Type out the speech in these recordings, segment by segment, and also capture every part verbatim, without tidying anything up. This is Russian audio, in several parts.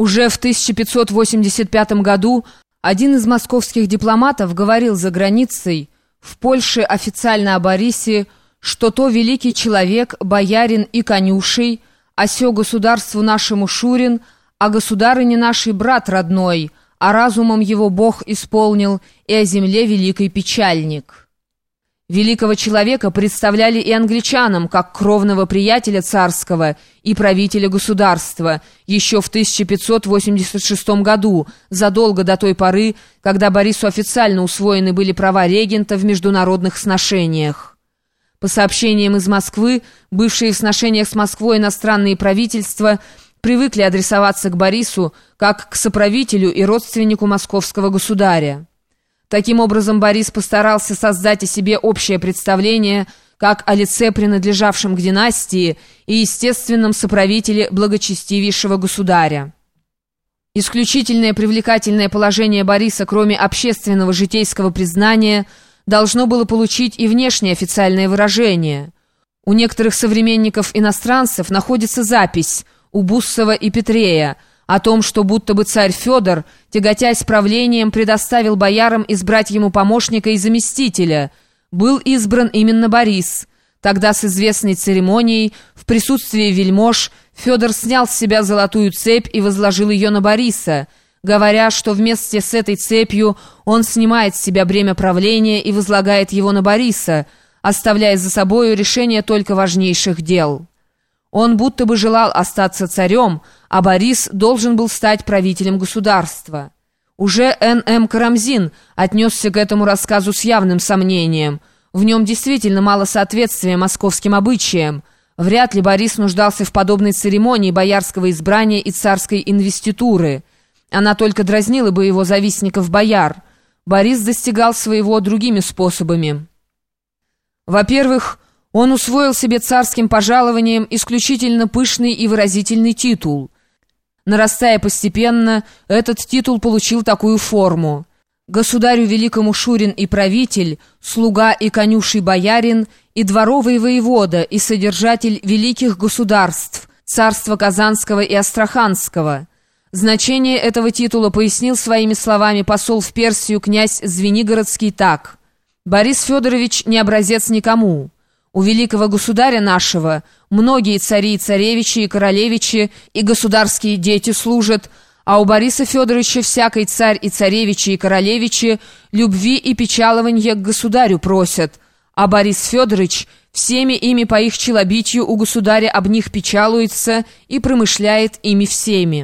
Уже в тысяча пятьсот восемьдесят пятом году один из московских дипломатов говорил за границей в Польше официально о Борисе, что то великий человек, боярин и конюший, а сё государству нашему Шурин, а государыне нашей брат родной, а разумом его Бог исполнил, и о земле великий печальник. Великого человека представляли и англичанам как кровного приятеля царского и правителя государства еще в тысяча пятьсот восемьдесят шестом году, задолго до той поры, когда Борису официально усвоены были права регента в международных сношениях. По сообщениям из Москвы, бывшие в сношениях с Москвой иностранные правительства привыкли адресоваться к Борису как к соправителю и родственнику московского государя. Таким образом, Борис постарался создать о себе общее представление как о лице, принадлежавшем к династии и естественном соправителе благочестивейшего государя. Исключительное привлекательное положение Бориса, кроме общественного житейского признания, должно было получить и внешнее официальное выражение. У некоторых современников-иностранцев находится запись у Буссова и Петрея о том, что будто бы царь Федор, тяготясь правлением, предоставил боярам избрать ему помощника и заместителя. Был избран именно Борис. Тогда с известной церемонией, в присутствии вельмож, Федор снял с себя золотую цепь и возложил ее на Бориса, говоря, что вместе с этой цепью он снимает с себя бремя правления и возлагает его на Бориса, оставляя за собою решение только важнейших дел. Он будто бы желал остаться царем, а Борис должен был стать правителем государства. Уже Н М Карамзин отнесся к этому рассказу с явным сомнением. В нем действительно мало соответствия московским обычаям. Вряд ли Борис нуждался в подобной церемонии боярского избрания и царской инвеституры. Она только дразнила бы его завистников-бояр. Борис достигал своего другими способами. Во-первых, он усвоил себе царским пожалованием исключительно пышный и выразительный титул. Нарастая постепенно, этот титул получил такую форму: «Государю великому Шурин и правитель, слуга и конюший боярин, и дворовый воевода, и содержатель великих государств, царства Казанского и Астраханского». Значение этого титула пояснил своими словами посол в Персию князь Звенигородский так: «Борис Федорович не образец никому. У великого государя нашего многие цари и царевичи, и королевичи, и государские дети служат, а у Бориса Федоровича всякий царь и царевичи, и королевичи любви и печалованья к государю просят, а Борис Федорович всеми ими по их челобитию у государя об них печалуется и промышляет ими всеми».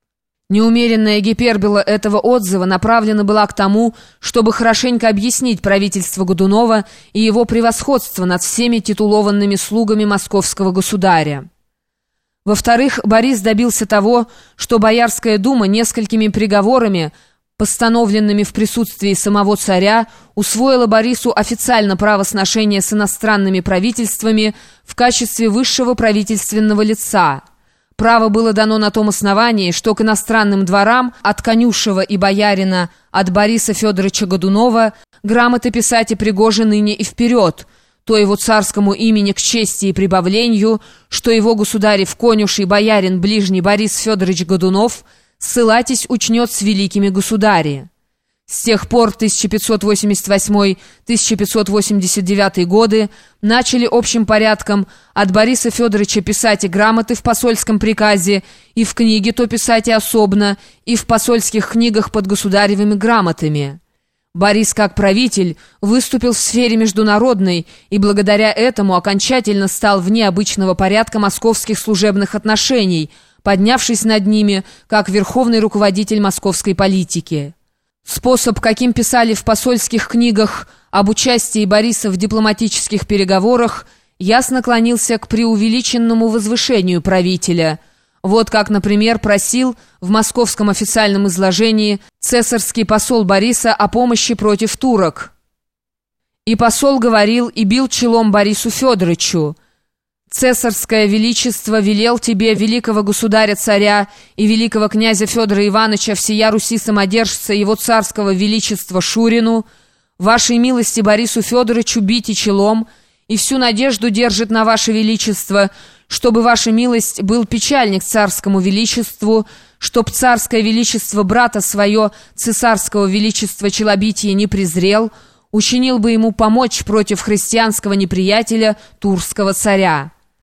Неумеренная гипербола этого отзыва направлена была к тому, чтобы хорошенько объяснить правительство Годунова и его превосходство над всеми титулованными слугами московского государя. Во-вторых, Борис добился того, что Боярская дума несколькими приговорами, постановленными в присутствии самого царя, усвоила Борису официально право сношения с иностранными правительствами в качестве высшего правительственного лица. Право было дано на том основании, что к иностранным дворам от конюшева и боярина, от Бориса Федоровича Годунова, грамоты писать и пригоже ныне и вперед, то его царскому имени к чести и прибавлению, что его государев конюший боярин ближний Борис Федорович Годунов ссылатись учнет с великими государи. С тех пор тысяча пятьсот восемьдесят восьмой — тысяча пятьсот восемьдесят девятый годы начали общим порядком от Бориса Федоровича писать и грамоты в посольском приказе, и в книге то писать и особно, и в посольских книгах под государевыми грамотами. Борис, как правитель, выступил в сфере международной и благодаря этому окончательно стал вне обычного порядка московских служебных отношений, поднявшись над ними как верховный руководитель московской политики. Способ, каким писали в посольских книгах об участии Бориса в дипломатических переговорах, ясно клонился к преувеличенному возвышению правителя. Вот как, например, просил в московском официальном изложении цесарский посол Бориса о помощи против турок. И посол говорил и бил челом Борису Федоровичу: «Цесарское величество велел тебе, великого государя-царя и великого князя Федора Ивановича всея Руси самодержца его царского величества Шурину, вашей милости Борису Федоровичу бить и челом, и всю надежду держит на ваше величество, чтобы ваша милость был печальник царскому величеству, чтоб царское величество брата свое, цесарского величества челобития, не презрел, учинил бы ему помочь против христианского неприятеля турского царя».